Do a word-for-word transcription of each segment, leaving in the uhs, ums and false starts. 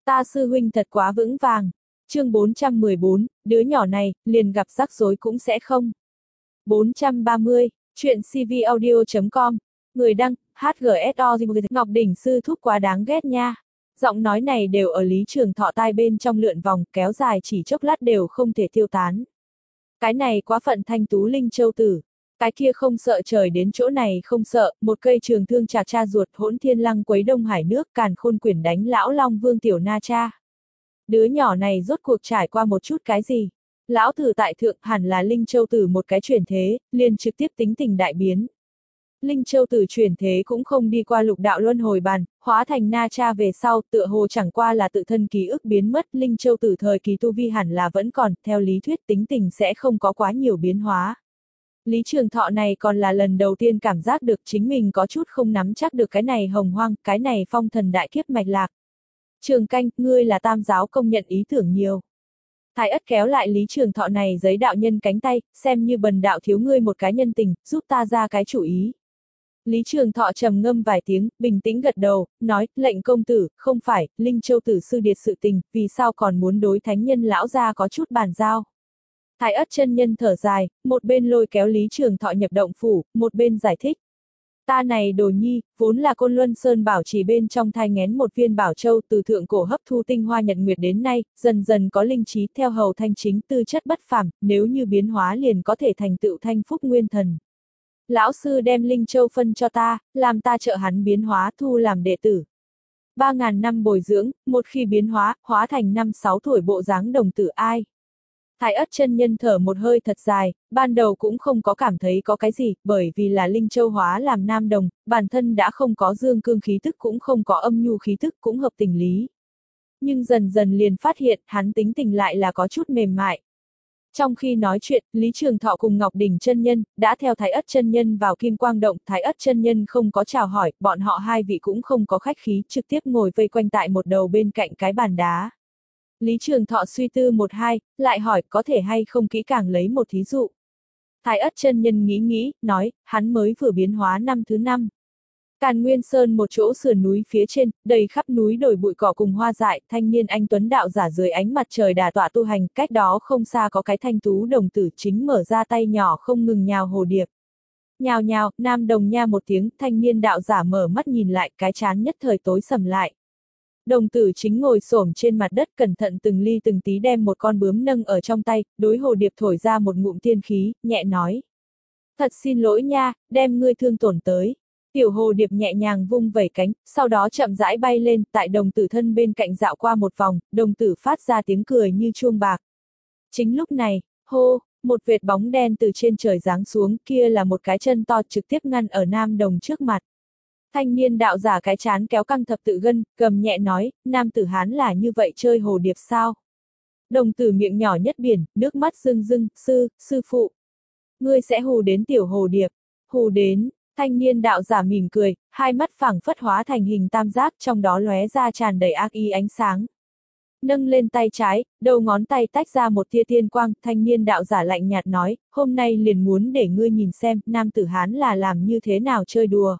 Ta sư huynh thật quá vững vàng. Chương bốn trăm mười bốn, đứa nhỏ này, liền gặp rắc rối cũng sẽ không. bốn trăm ba mươi, chuyện cvaudio chấm com, người đăng, hát giê ét o Ngọc Đỉnh sư thúc quá đáng ghét nha. Giọng nói này đều ở Lý Trường Thọ tai bên trong lượn vòng, kéo dài chỉ chốc lát đều không thể tiêu tán. Cái này quá phận Thanh Tú Linh Châu tử. Cái kia không sợ trời đến chỗ này không sợ, một cây trường thương chạc cha ruột hỗn thiên lăng quấy đông hải nước càn khôn quyển đánh lão long vương tiểu na cha. Đứa nhỏ này rốt cuộc trải qua một chút cái gì? Lão tử tại thượng hẳn là Linh Châu tử một cái chuyển thế, liền trực tiếp tính tình đại biến. Linh Châu tử chuyển thế cũng không đi qua lục đạo luân hồi bàn, hóa thành na cha về sau, tựa hồ chẳng qua là tự thân ký ức biến mất. Linh Châu tử thời kỳ tu vi hẳn là vẫn còn, theo lý thuyết tính tình sẽ không có quá nhiều biến hóa. Lý Trường Thọ này còn là lần đầu tiên cảm giác được chính mình có chút không nắm chắc được cái này hồng hoang, cái này phong thần đại kiếp mạch lạc. Trường Canh, ngươi là tam giáo công nhận ý tưởng nhiều. Thái Ất kéo lại Lý Trường Thọ này giấy đạo nhân cánh tay, xem như bần đạo thiếu ngươi một cái nhân tình, giúp ta ra cái chủ ý. Lý Trường Thọ trầm ngâm vài tiếng, bình tĩnh gật đầu, nói, lệnh công tử, không phải, Linh Châu tử sư điệt sự tình, vì sao còn muốn đối thánh nhân lão gia có chút bàn giao. Thái Ất chân nhân thở dài, một bên lôi kéo Lý Trường Thọ nhập động phủ, một bên giải thích. Ta này đồ nhi, vốn là Côn Luân Sơn bảo chỉ bên trong thai nghén một viên bảo châu từ thượng cổ hấp thu tinh hoa nhật nguyệt đến nay, dần dần có linh trí theo hầu thanh chính tư chất bất phàm, nếu như biến hóa liền có thể thành tựu thanh phúc nguyên thần. Lão sư đem linh châu phân cho ta, làm ta trợ hắn biến hóa thu làm đệ tử. Ba ngàn năm bồi dưỡng, một khi biến hóa, hóa thành năm sáu tuổi bộ dáng đồng tử ai. Thái Ất chân nhân thở một hơi thật dài, ban đầu cũng không có cảm thấy có cái gì, bởi vì là Linh Châu hóa làm nam đồng, bản thân đã không có dương cương khí tức cũng không có âm nhu khí tức cũng hợp tình lý. Nhưng dần dần liền phát hiện hắn tính tình lại là có chút mềm mại. Trong khi nói chuyện, Lý Trường Thọ cùng Ngọc Đỉnh chân nhân đã theo Thái Ất chân nhân vào Kim Quang động, Thái Ất chân nhân không có chào hỏi, bọn họ hai vị cũng không có khách khí, trực tiếp ngồi vây quanh tại một đầu bên cạnh cái bàn đá. Lý Trường Thọ suy tư một hai, lại hỏi có thể hay không kỹ càng lấy một thí dụ. Thái Ất chân nhân nghĩ nghĩ, nói, hắn mới vừa biến hóa năm thứ năm. Càn Nguyên Sơn một chỗ sườn núi phía trên, đầy khắp núi đồi bụi cỏ cùng hoa dại, thanh niên anh tuấn đạo giả dưới ánh mặt trời đà tọa tu hành, cách đó không xa có cái thanh tú đồng tử chính mở ra tay nhỏ không ngừng nhào hồ điệp. Nhào nhào, nam đồng nha một tiếng, thanh niên đạo giả mở mắt nhìn lại, cái trán nhất thời tối sầm lại. Đồng tử chính ngồi xổm trên mặt đất cẩn thận từng ly từng tí đem một con bướm nâng ở trong tay, đối hồ điệp thổi ra một ngụm tiên khí, nhẹ nói. Thật xin lỗi nha, đem ngươi thương tổn tới. Tiểu hồ điệp nhẹ nhàng vung vẩy cánh, sau đó chậm rãi bay lên, tại đồng tử thân bên cạnh dạo qua một vòng, đồng tử phát ra tiếng cười như chuông bạc. Chính lúc này, hô, một vệt bóng đen từ trên trời giáng xuống, kia là một cái chân to trực tiếp ngăn ở nam đồng trước mặt. Thanh niên đạo giả cái chán kéo căng thập tự gân, cầm nhẹ nói, nam tử Hán là như vậy chơi hồ điệp sao? Đồng tử miệng nhỏ nhất biển, nước mắt rưng rưng, sư, sư phụ. Ngươi sẽ hù đến tiểu hồ điệp, hù đến, thanh niên đạo giả mỉm cười, hai mắt phẳng phất hóa thành hình tam giác trong đó lóe ra tràn đầy ác ý ánh sáng. Nâng lên tay trái, đầu ngón tay tách ra một tia tiên quang, thanh niên đạo giả lạnh nhạt nói, hôm nay liền muốn để ngươi nhìn xem, nam tử Hán là làm như thế nào chơi đùa.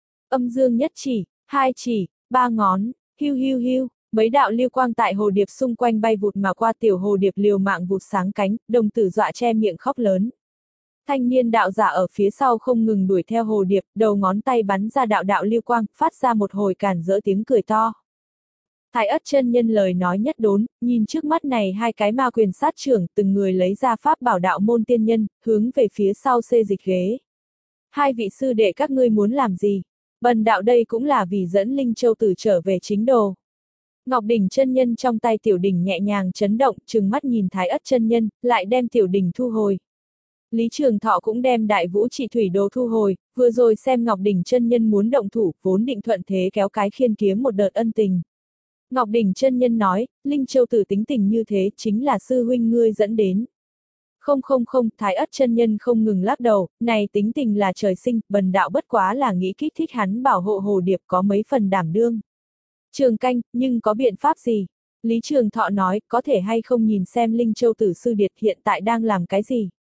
Âm dương nhất chỉ, hai chỉ, ba ngón, hiu hiu hiu, mấy đạo lưu quang tại hồ điệp xung quanh bay vụt mà qua tiểu hồ điệp liều mạng vụt sáng cánh, đồng tử dọa che miệng khóc lớn. Thanh niên đạo giả ở phía sau không ngừng đuổi theo hồ điệp, đầu ngón tay bắn ra đạo đạo lưu quang, phát ra một hồi càn rỡ tiếng cười to. Thái Ất chân nhân lời nói nhất đốn, nhìn trước mắt này hai cái ma quyền sát trưởng, từng người lấy ra pháp bảo đạo môn tiên nhân, hướng về phía sau xê dịch ghế. Hai vị sư đệ các ngươi muốn làm gì? Bần đạo đây cũng là vì dẫn Linh Châu tử trở về chính đồ. Ngọc Đỉnh chân nhân trong tay tiểu đỉnh nhẹ nhàng chấn động, trừng mắt nhìn Thái Ất chân nhân, lại đem tiểu đỉnh thu hồi. Lý Trường Thọ cũng đem đại vũ trị thủy đồ thu hồi, vừa rồi xem Ngọc Đỉnh chân nhân muốn động thủ, vốn định thuận thế kéo cái khiên kiếm một đợt ân tình. Ngọc Đỉnh chân nhân nói, Linh Châu tử tính tình như thế chính là sư huynh ngươi dẫn đến. Không không không, Thái Ất chân nhân không ngừng lắc đầu, này tính tình là trời sinh, bần đạo bất quá là nghĩ kích thích hắn bảo hộ hồ điệp có mấy phần đảm đương. Trường Canh, nhưng có biện pháp gì? Lý Trường Thọ nói, có thể hay không nhìn xem Linh Châu tử sư điệt hiện tại đang làm cái gì?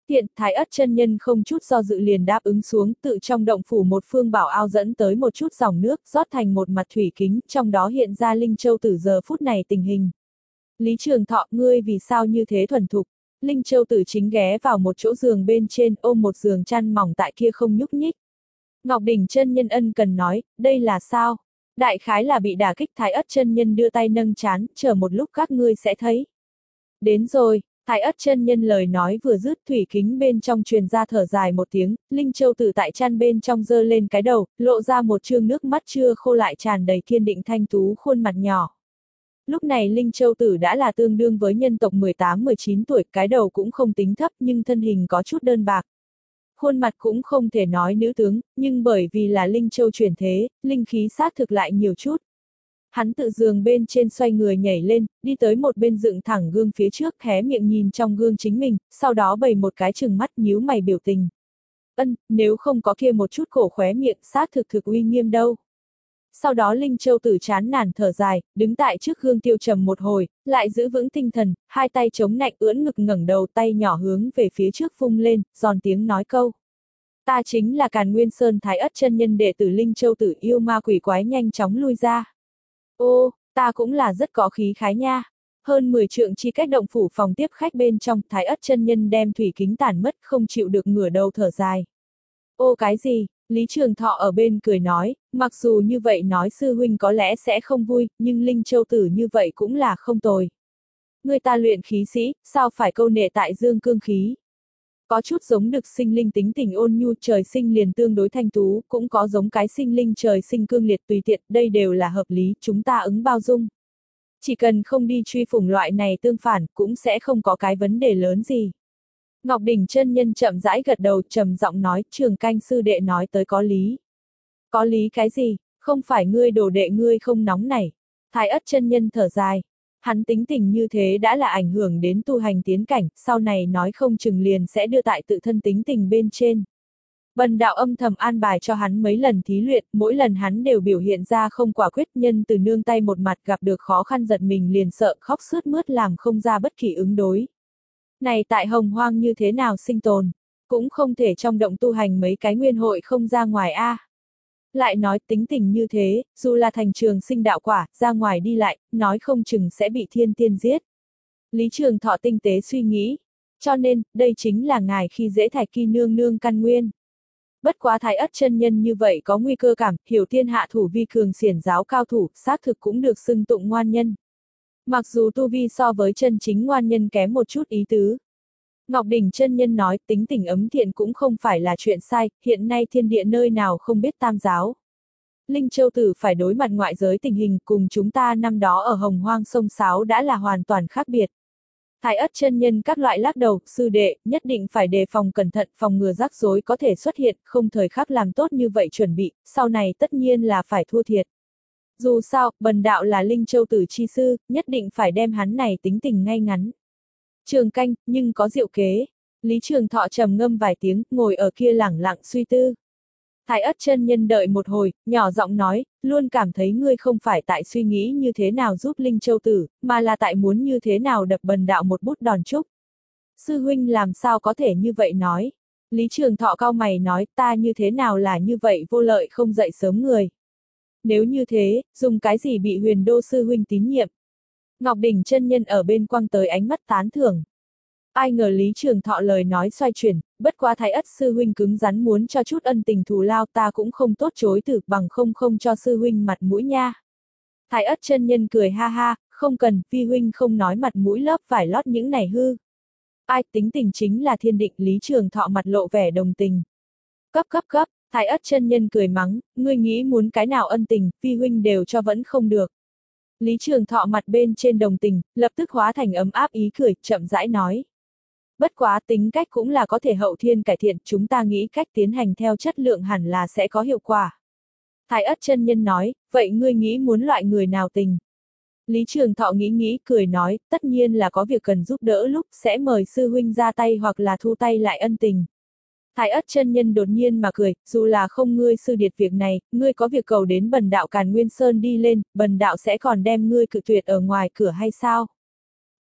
Tiện, Thái Ất chân nhân không chút do dự liền đáp ứng xuống, tự trong động phủ một phương bảo ao dẫn tới một chút dòng nước, rót thành một mặt thủy kính, trong đó hiện ra Linh Châu Tử giờ phút này tình hình. Lý Trường Thọ, ngươi vì sao như thế thuần thục? Linh Châu Tử chính ghé vào một chỗ giường bên trên, ôm một giường chăn mỏng tại kia không nhúc nhích. Ngọc Đỉnh chân nhân ân cần nói, đây là sao? Đại khái là bị đả kích. Thái Ất chân nhân đưa tay nâng trán, chờ một lúc các ngươi sẽ thấy. Đến rồi. Thái Ất chân nhân lời nói vừa dứt, thủy kính bên trong truyền ra thở dài một tiếng, Linh Châu Tử tại chăn bên trong giơ lên cái đầu, lộ ra một trương nước mắt chưa khô lại tràn đầy kiên định thanh tú khuôn mặt nhỏ. Lúc này Linh Châu Tử đã là tương đương với nhân tộc mười tám mười chín tuổi, cái đầu cũng không tính thấp nhưng thân hình có chút đơn bạc. Khuôn mặt cũng không thể nói nữ tướng, nhưng bởi vì là Linh Châu chuyển thế, linh khí xác thực lại nhiều chút. Hắn tự giường bên trên xoay người nhảy lên, đi tới một bên dựng thẳng gương phía trước, hé miệng nhìn trong gương chính mình, sau đó bày một cái chừng mắt nhíu mày biểu tình. Ân, nếu không có kia một chút cổ khóe miệng, xác thực thực uy nghiêm đâu. Sau đó Linh Châu Tử chán nản thở dài, đứng tại trước gương tiêu trầm một hồi, lại giữ vững tinh thần, hai tay chống nạnh ưỡn ngực ngẩng đầu, tay nhỏ hướng về phía trước vung lên, giòn tiếng nói câu. Ta chính là Càn Nguyên Sơn Thái Ất chân nhân đệ tử Linh Châu Tử, yêu ma quỷ quái nhanh chóng lui ra. Ô, ta cũng là rất có khí khái nha. Hơn mười trượng chi cách động phủ phòng tiếp khách bên trong, Thái Ất chân nhân đem thủy kính tản mất, không chịu được ngửa đầu thở dài. Ô cái gì? Lý Trường Thọ ở bên cười nói, mặc dù như vậy nói sư huynh có lẽ sẽ không vui, nhưng Linh Châu Tử như vậy cũng là không tồi. Người ta luyện khí sĩ, sao phải câu nệ tại dương cương khí? Có chút giống được sinh linh tính tình ôn nhu trời sinh liền tương đối thanh tú, cũng có giống cái sinh linh trời sinh cương liệt tùy tiện, đây đều là hợp lý, chúng ta ứng bao dung. Chỉ cần không đi truy phủng loại này tương phản, cũng sẽ không có cái vấn đề lớn gì. Ngọc Đỉnh chân nhân chậm rãi gật đầu, trầm giọng nói, Trường Canh sư đệ nói tới có lý. Có lý cái gì? Không phải ngươi đồ đệ ngươi không nóng nảy. Thái Ất chân nhân thở dài. Hắn tính tình như thế đã là ảnh hưởng đến tu hành tiến cảnh, sau này nói không chừng liền sẽ đưa tại tự thân tính tình bên trên. Bần đạo âm thầm an bài cho hắn mấy lần thí luyện, mỗi lần hắn đều biểu hiện ra không quả quyết, nhân từ nương tay một mặt, gặp được khó khăn giật mình liền sợ khóc sướt mướt, làm không ra bất kỳ ứng đối. Này tại Hồng Hoang như thế nào sinh tồn, cũng không thể trong động tu hành mấy cái nguyên hội không ra ngoài a. À. Lại nói tính tình như thế, dù là thành trường sinh đạo quả, ra ngoài đi lại, nói không chừng sẽ bị thiên tiên giết. Lý Trường Thọ tinh tế suy nghĩ, cho nên, đây chính là ngài khi dễ Thạch Kỳ nương nương căn nguyên. Bất quá Thái Ất chân nhân như vậy có nguy cơ cảm, hiểu thiên hạ thủ vi cường xiển giáo cao thủ, xác thực cũng được xưng tụng ngoan nhân. Mặc dù tu vi so với chân chính ngoan nhân kém một chút ý tứ. Ngọc Đỉnh chân nhân nói, tính tình ấm thiện cũng không phải là chuyện sai, hiện nay thiên địa nơi nào không biết tam giáo. Linh Châu Tử phải đối mặt ngoại giới tình hình, cùng chúng ta năm đó ở Hồng Hoang sông Sáo đã là hoàn toàn khác biệt. Thái Ất chân nhân các loại lắc đầu, sư đệ, nhất định phải đề phòng cẩn thận, phòng ngừa rắc rối có thể xuất hiện, không thời khắc làm tốt như vậy chuẩn bị, sau này tất nhiên là phải thua thiệt. Dù sao, bần đạo là Linh Châu Tử chi sư, nhất định phải đem hắn này tính tình ngay ngắn. Trường Canh, nhưng có diệu kế. Lý Trường Thọ trầm ngâm vài tiếng, ngồi ở kia lẳng lặng suy tư. Thái Ất chân nhân đợi một hồi, nhỏ giọng nói, luôn cảm thấy ngươi không phải tại suy nghĩ như thế nào giúp Linh Châu Tử, mà là tại muốn như thế nào đập bần đạo một bút đòn trúc. Sư huynh làm sao có thể như vậy nói? Lý Trường Thọ cau mày nói, ta như thế nào là như vậy vô lợi không dậy sớm người. Nếu như thế, dùng cái gì bị Huyền Đô sư huynh tín nhiệm? Ngọc Đỉnh chân nhân ở bên quăng tới ánh mắt tán thưởng. Ai ngờ Lý Trường Thọ lời nói xoay chuyển, bất quá Thái Ất sư huynh cứng rắn muốn cho chút ân tình thù lao, ta cũng không tốt chối từ, bằng không không cho sư huynh mặt mũi nha. Thái Ất chân nhân cười ha ha, không cần, vi huynh không nói mặt mũi lớp phải lót những này hư. Ai tính tình chính là thiên định. Lý Trường Thọ mặt lộ vẻ đồng tình. Cấp cấp cấp, Thái Ất chân nhân cười mắng, ngươi nghĩ muốn cái nào ân tình, vi huynh đều cho vẫn không được. Lý Trường Thọ mặt bên trên đồng tình, lập tức hóa thành ấm áp ý cười, chậm rãi nói. Bất quá tính cách cũng là có thể hậu thiên cải thiện, chúng ta nghĩ cách tiến hành theo chất lượng hẳn là sẽ có hiệu quả. Thái Ất chân nhân nói, vậy ngươi nghĩ muốn loại người nào tình? Lý Trường Thọ nghĩ nghĩ, cười nói, tất nhiên là có việc cần giúp đỡ lúc sẽ mời sư huynh ra tay hoặc là thu tay lại ân tình. Thái Ất chân nhân đột nhiên mà cười, dù là không ngươi sư điệt việc này, ngươi có việc cầu đến bần đạo Càn Nguyên Sơn đi lên, bần đạo sẽ còn đem ngươi cự tuyệt ở ngoài cửa hay sao?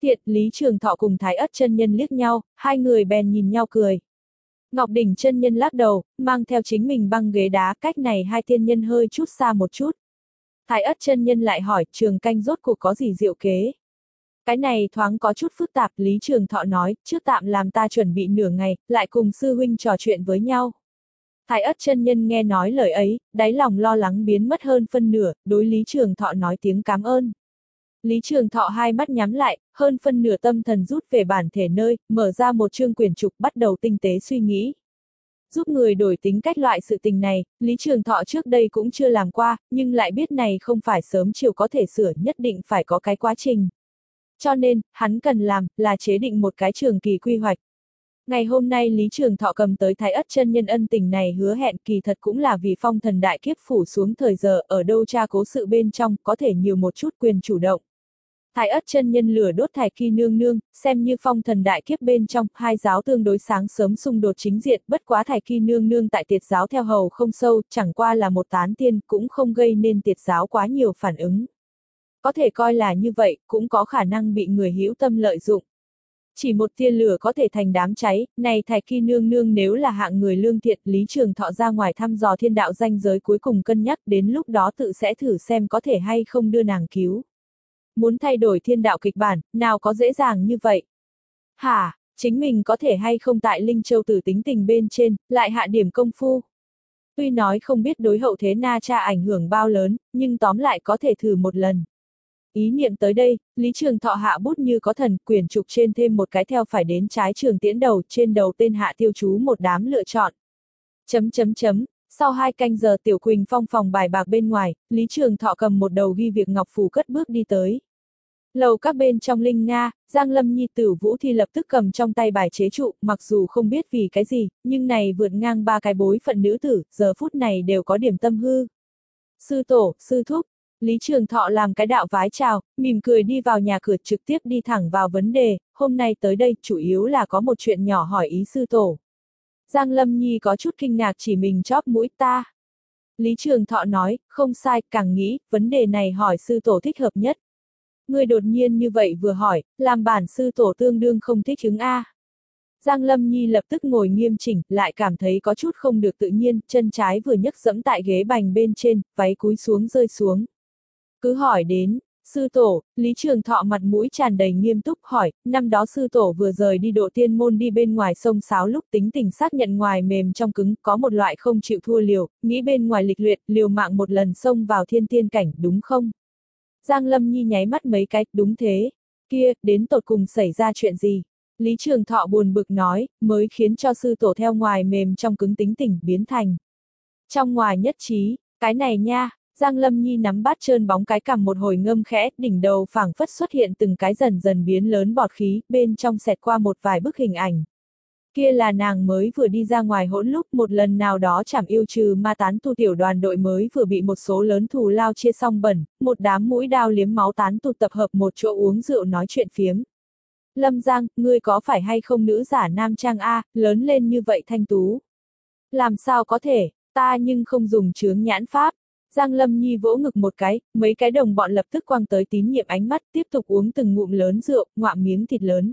Thiện, Lý Trường Thọ cùng Thái Ất chân nhân liếc nhau, hai người bèn nhìn nhau cười. Ngọc Đỉnh chân nhân lắc đầu, mang theo chính mình băng ghế đá, cách này hai tiên nhân hơi chút xa một chút. Thái Ất chân nhân lại hỏi, Trường canh rốt cuộc có gì diệu kế? Cái này thoáng có chút phức tạp, Lý Trường Thọ nói, trước tạm làm ta chuẩn bị nửa ngày, lại cùng sư huynh trò chuyện với nhau. Thái Ất chân nhân nghe nói lời ấy, đáy lòng lo lắng biến mất hơn phân nửa, đối Lý Trường Thọ nói tiếng cảm ơn. Lý Trường Thọ hai mắt nhắm lại, hơn phân nửa tâm thần rút về bản thể nơi, mở ra một chương quyển trục bắt đầu tinh tế suy nghĩ. Giúp người đổi tính cách loại sự tình này, Lý Trường Thọ trước đây cũng chưa làm qua, nhưng lại biết này không phải sớm chiều có thể sửa, nhất định phải có cái quá trình. Cho nên, hắn cần làm, là chế định một cái trường kỳ quy hoạch. Ngày hôm nay Lý Trường Thọ cầm tới Thái Ất chân nhân ân tình này hứa hẹn kỳ thật cũng là vì phong thần đại kiếp phủ xuống thời giờ ở đâu tra cố sự bên trong, có thể nhiều một chút quyền chủ động. Thái Ất chân nhân lửa đốt Thải Kỳ nương nương, xem như phong thần đại kiếp bên trong, hai giáo tương đối sáng sớm xung đột chính diện, bất quá Thải Kỳ nương nương tại Tiệt giáo theo hầu không sâu, chẳng qua là một tán tiên, cũng không gây nên Tiệt giáo quá nhiều phản ứng. Có thể coi là như vậy, cũng có khả năng bị người hữu tâm lợi dụng. Chỉ một tia lửa có thể thành đám cháy, này Thải Kỳ nương nương nếu là hạng người lương thiện, Lý Trường Thọ ra ngoài thăm dò thiên đạo ranh giới cuối cùng cân nhắc, đến lúc đó tự sẽ thử xem có thể hay không đưa nàng cứu. Muốn thay đổi thiên đạo kịch bản, nào có dễ dàng như vậy? Hả, chính mình có thể hay không tại Linh Châu Tử tính tình bên trên, lại hạ điểm công phu? Tuy nói không biết đối hậu thế Na Cha ảnh hưởng bao lớn, nhưng tóm lại có thể thử một lần. Ý niệm tới đây, Lý Trường Thọ hạ bút như có thần, quyển trục trên thêm một cái theo phải đến trái trường tiễn đầu, trên đầu tên hạ tiêu chú một đám lựa chọn. Chấm chấm chấm. Sau hai canh giờ Tiểu Quỳnh Phong phòng bài bạc bên ngoài, Lý Trường Thọ cầm một đầu ghi việc ngọc phù cất bước đi tới. Lầu các bên trong Linh Nga, Giang Lâm Nhi Tử Vũ Thi lập tức cầm trong tay bài chế trụ, mặc dù không biết vì cái gì, nhưng này vượt ngang ba cái bối phận nữ tử, giờ phút này đều có điểm tâm hư. Sư tổ, sư thúc, Lý Trường Thọ làm cái đạo vái chào, mỉm cười đi vào nhà cửa trực tiếp đi thẳng vào vấn đề, hôm nay tới đây chủ yếu là có một chuyện nhỏ hỏi ý sư tổ. Giang Lâm Nhi có chút kinh ngạc chỉ mình chóp mũi ta. Lý Trường Thọ nói, không sai, càng nghĩ, vấn đề này hỏi sư tổ thích hợp nhất. Người đột nhiên như vậy vừa hỏi, làm bản sư tổ tương đương không thích ứng a. Giang Lâm Nhi lập tức ngồi nghiêm chỉnh, lại cảm thấy có chút không được tự nhiên, chân trái vừa nhấc dẫm tại ghế bành bên trên, váy cúi xuống rơi xuống. Cứ hỏi đến, sư tổ, Lý Trường Thọ mặt mũi tràn đầy nghiêm túc hỏi, năm đó sư tổ vừa rời đi độ tiên môn đi bên ngoài sông Sáo lúc tính tình xác nhận ngoài mềm trong cứng, có một loại không chịu thua liều, nghĩ bên ngoài lịch luyện, liều mạng một lần xông vào thiên tiên cảnh, đúng không? Giang Lâm Nhi nháy mắt mấy cái, đúng thế. Kia, đến tột cùng xảy ra chuyện gì? Lý Trường Thọ buồn bực nói, mới khiến cho sư tổ theo ngoài mềm trong cứng tính tình biến thành trong ngoài nhất trí, cái này nha. Giang Lâm Nhi nắm bát trơn bóng cái cằm một hồi ngâm khẽ, đỉnh đầu phảng phất xuất hiện từng cái dần dần biến lớn bọt khí, bên trong xẹt qua một vài bức hình ảnh. Kia là nàng mới vừa đi ra ngoài hỗn lúc một lần nào đó chảm yêu trừ ma tán tu tiểu đoàn đội mới vừa bị một số lớn thù lao chia xong bẩn, một đám mũi đao liếm máu tán tu tập hợp một chỗ uống rượu nói chuyện phiếm. Lâm Giang, ngươi có phải hay không nữ giả nam trang a, lớn lên như vậy thanh tú? Làm sao có thể, ta nhưng không dùng chướng nhãn pháp. Giang Lâm Nhi vỗ ngực một cái, mấy cái đồng bọn lập tức quăng tới tín nhiệm ánh mắt, tiếp tục uống từng ngụm lớn rượu, ngoạm miếng thịt lớn.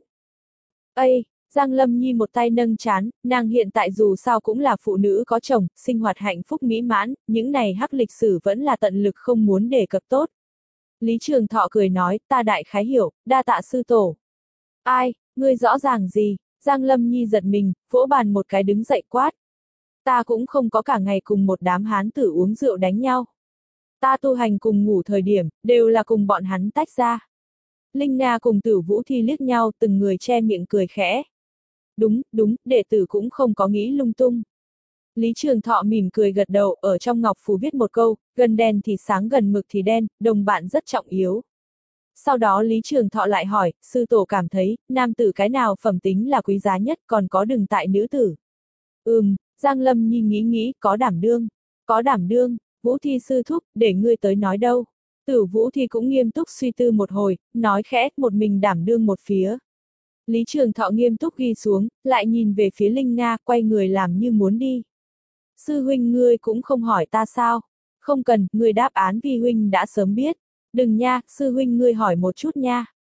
Ây, Giang Lâm Nhi một tay nâng trán, nàng hiện tại dù sao cũng là phụ nữ có chồng, sinh hoạt hạnh phúc mỹ mãn, những này hắc lịch sử vẫn là tận lực không muốn đề cập tốt. Lý Trường Thọ cười nói, ta đại khái hiểu, đa tạ sư tổ. Ai, ngươi rõ ràng gì? Giang Lâm Nhi giật mình, vỗ bàn một cái đứng dậy quát. Ta cũng không có cả ngày cùng một đám hán tử uống rượu đánh nhau. Ta tu hành cùng ngủ thời điểm, đều là cùng bọn hắn tách ra. Linh Nga cùng Tử Vũ Thi liếc nhau, từng người che miệng cười khẽ. Đúng, đúng, đệ tử cũng không có nghĩ lung tung. Lý Trường Thọ mỉm cười gật đầu, ở trong ngọc phù viết một câu, gần đèn thì sáng gần mực thì đen, đồng bạn rất trọng yếu. Sau đó Lý Trường Thọ lại hỏi, sư tổ cảm thấy, nam tử cái nào phẩm tính là quý giá nhất, còn có đừng tại nữ tử. Ừm, Giang Lâm Nhi nghĩ nghĩ, có đảm đương, có đảm đương, Vũ Thi sư thúc, để ngươi tới nói đâu. Tử Vũ Thi cũng nghiêm túc suy tư một hồi, nói khẽ, một mình đảm đương một phía. Lý Trường Thọ nghiêm túc ghi xuống, lại nhìn về phía Linh Nga, quay người làm như muốn đi. Sư huynh ngươi cũng không hỏi ta sao? Không cần, ngươi đáp án vi huynh đã sớm biết. Đừng nha, sư huynh ngươi hỏi một chút nha.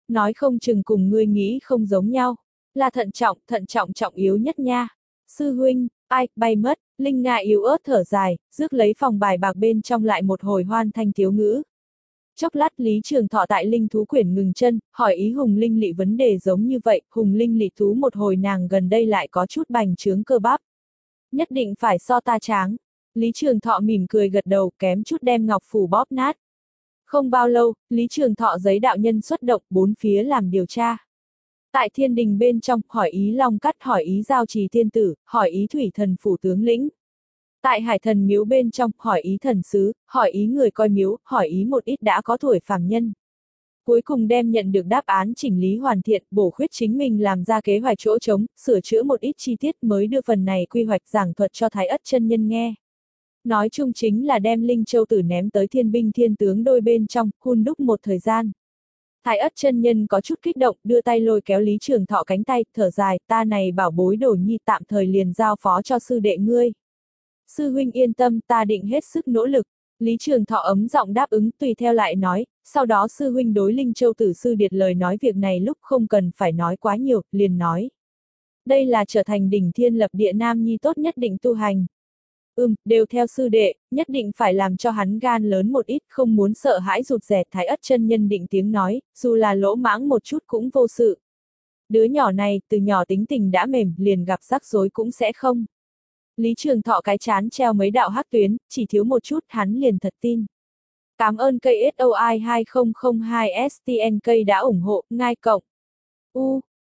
Nói không chừng cùng ngươi nghĩ không giống nhau. Là thận trọng, thận trọng trọng yếu nhất nha. Sư huynh, ai, bay mất, Linh Nga yếu ớt thở dài, rước lấy phòng bài bạc bên trong lại một hồi hoan thanh thiếu ngữ. Chốc lát Lý Trường Thọ tại Linh Thú Quyển ngừng chân, hỏi ý Hùng Linh Lị vấn đề giống như vậy, Hùng Linh Lị thú một hồi nàng gần đây lại có chút bành trướng cơ bắp. Nhất định phải so ta tráng. Lý Trường Thọ mỉm cười gật đầu, kém chút đem ngọc phủ bóp nát. Không bao lâu, Lý Trường Thọ giấy đạo nhân xuất động, bốn phía làm điều tra. Tại thiên đình bên trong, hỏi ý Long Cắt, hỏi ý Giao Trì Thiên Tử, hỏi ý Thủy Thần Phủ Tướng Lĩnh. Tại Hải Thần Miếu bên trong, hỏi ý thần sứ, hỏi ý người coi miếu, hỏi ý một ít đã có tuổi phàm nhân. Cuối cùng đem nhận được đáp án chỉnh lý hoàn thiện, bổ khuyết chính mình làm ra kế hoạch chỗ trống, sửa chữa một ít chi tiết mới đưa phần này quy hoạch giảng thuật cho Thái Ất chân nhân nghe. Nói chung chính là đem Linh Châu Tử ném tới thiên binh thiên tướng đôi bên trong, hun đúc một thời gian. Thái Ất chân nhân có chút kích động, đưa tay lôi kéo Lý Trường Thọ cánh tay, thở dài, ta này bảo bối đồ nhi tạm thời liền giao phó cho sư đệ ngươi. Sư huynh yên tâm, ta định hết sức nỗ lực. Lý Trường Thọ ấm giọng đáp ứng, tùy theo lại nói, sau đó sư huynh đối Linh Châu Tử sư điệt lời nói việc này lúc không cần phải nói quá nhiều, liền nói. Đây là trở thành đỉnh thiên lập địa nam nhi tốt nhất định tu hành. Ừm, đều theo sư đệ, nhất định phải làm cho hắn gan lớn một ít, không muốn sợ hãi rụt rè. Thái Ất chân nhân định tiếng nói, dù là lỗ mãng một chút cũng vô sự. Đứa nhỏ này, từ nhỏ tính tình đã mềm, liền gặp rắc rối cũng sẽ không. Lý Trường Thọ cái chán treo mấy đạo hắc tuyến, chỉ thiếu một chút, hắn liền thật tin. Cảm ơn cây ét o i hai không không hai S T N K đã ủng hộ, ngai cộng. U